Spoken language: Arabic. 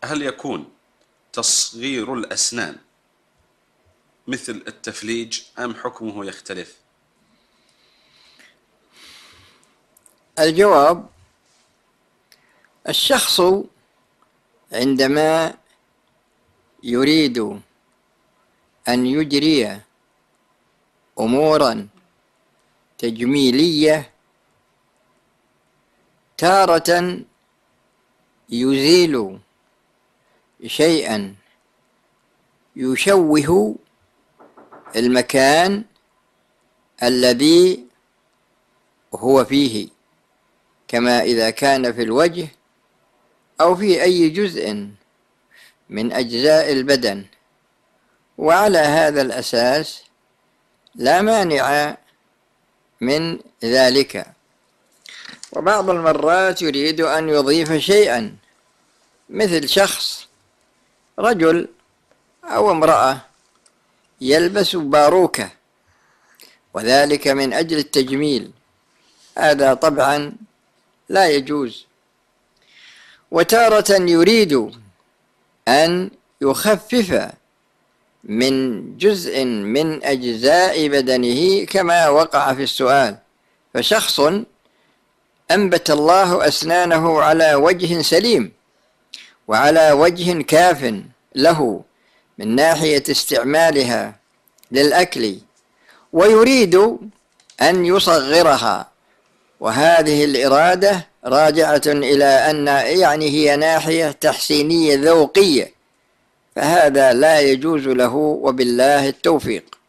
هل يكون تصغير الأسنان مثل التفليج أم حكمه يختلف؟ الجواب: الشخص عندما يريد أن يجري أمورا تجميلية تارة يزيل شيئا يشوه المكان الذي هو فيه، كما إذا كان في الوجه أو في أي جزء من أجزاء البدن، وعلى هذا الأساس لا مانع من ذلك. وبعض المرات يريد أن يضيف شيئا، مثل شخص رجل أو امرأة يلبس باروكة وذلك من أجل التجميل، هذا طبعا لا يجوز. وتارة يريد أن يخفف من جزء من أجزاء بدنه كما وقع في السؤال، فشخص أنبت الله أسنانه على وجه سليم وعلى وجه كاف له من ناحية استعمالها للأكل، ويريد أن يصغرها، وهذه الإرادة راجعة إلى أن هي ناحية تحسينية ذوقية، فهذا لا يجوز له، وبالله التوفيق.